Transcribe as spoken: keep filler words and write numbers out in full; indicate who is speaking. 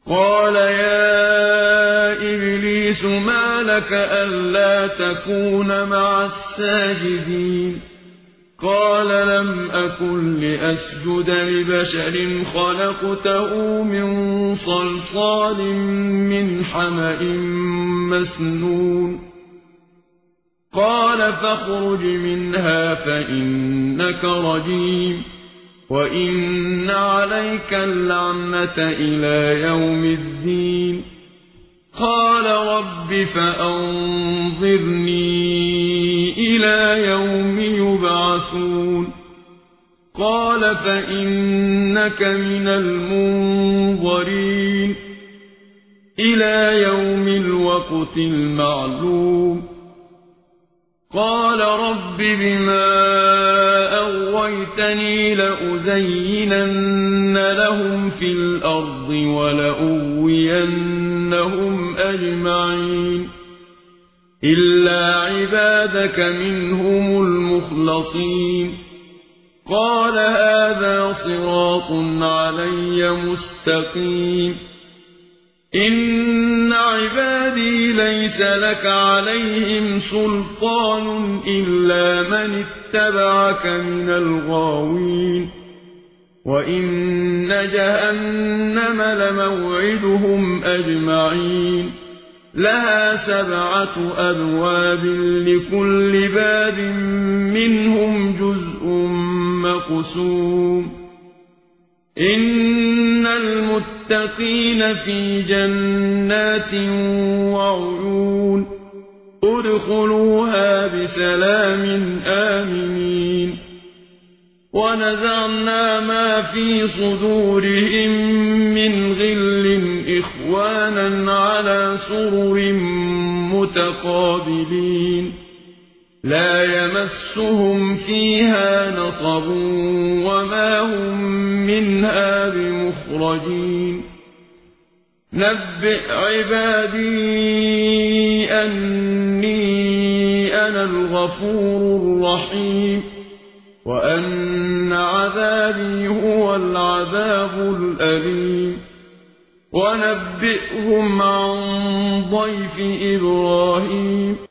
Speaker 1: قال يا إبليس ما لك ألا تكون مع الساجدين قال لم أكن لأسجد لبشر خلقته من صلصال من حمأ مسنون قال فاخرج منها فإنك رجيم وإن عليك اللعنة إلى يوم الدين قال رب فأنظرني إلى يوم يبعثون قال فإنك من المنظرين إلى يوم الوقت المعلوم قال رب بما أغويتني لأزينن لهم في الأرض ولأغوينهم أجمعين إلا عبادك منهم المخلصين قال هذا صراط علي مستقيم إن عبادي ليس لك عليهم سلطان إلا من اتبعك من الغاوين وإن جهنم لموعدهم أجمعين لها سبعة أبواب لكل باب منهم جزء مقسوم إن المتقين في جنات وعيون ادخلوها بسلام آمنين ونزعنا ما في صدورهم من غل إخوانا على سرر متقابلين لا يمسهم فيها نصب وما هم منها بمخرجين نبئ عبادي أني أنا الغفور الرحيم وأن عذابي هو العذاب الأليم ونبئهم عن ضيف إبراهيم